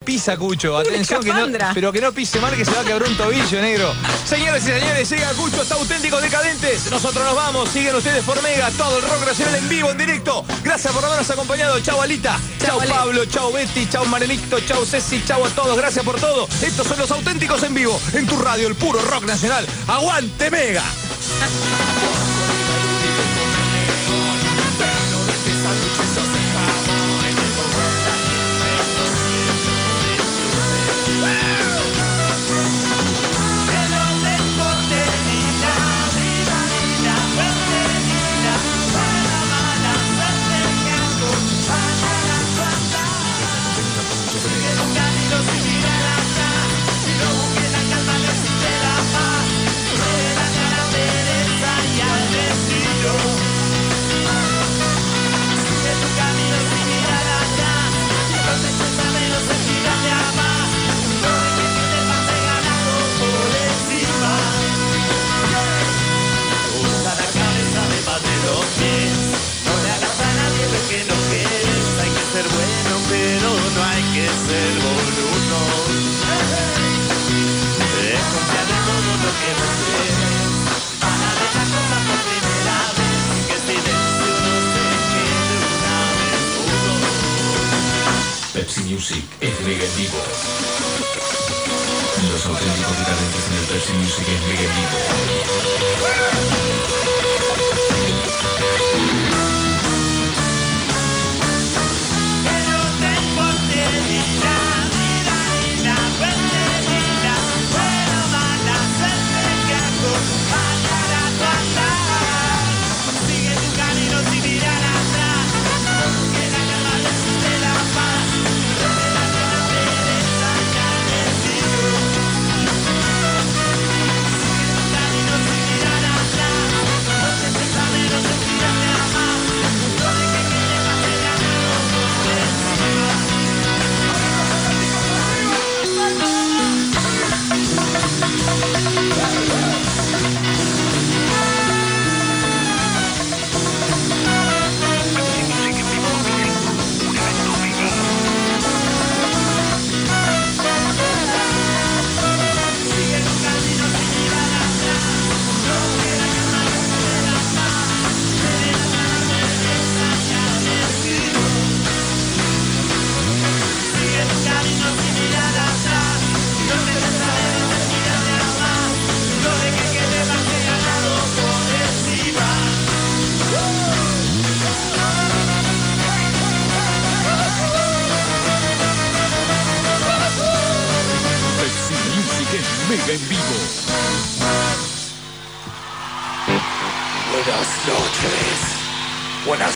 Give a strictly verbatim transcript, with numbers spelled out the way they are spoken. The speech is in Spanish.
pisa, Cucho. Atención, que no, pero que no pise mal, que se va a quebrar un tobillo, negro. Señores y señores, llega Cucho, está Auténticos Decadentes. Nosotros nos vamos, siguen ustedes por Mega, todo el rock nacional en vivo, en directo. Gracias por habernos acompañado. Chau, Alita. Chau, Pablo. Chau, Betty. Chau, Marenito. Chau, Ceci. Chau a todos. Gracias por todo. Estos son los Auténticos en vivo, en tu radio, el puro rock nacional. ¡Aguante, Mega! Pepsi Music es Mega en vivo. Los Auténticos Decadentes en el Pepsi Music es Mega en vivo. Mega en vivo. Buenas noches. Buenas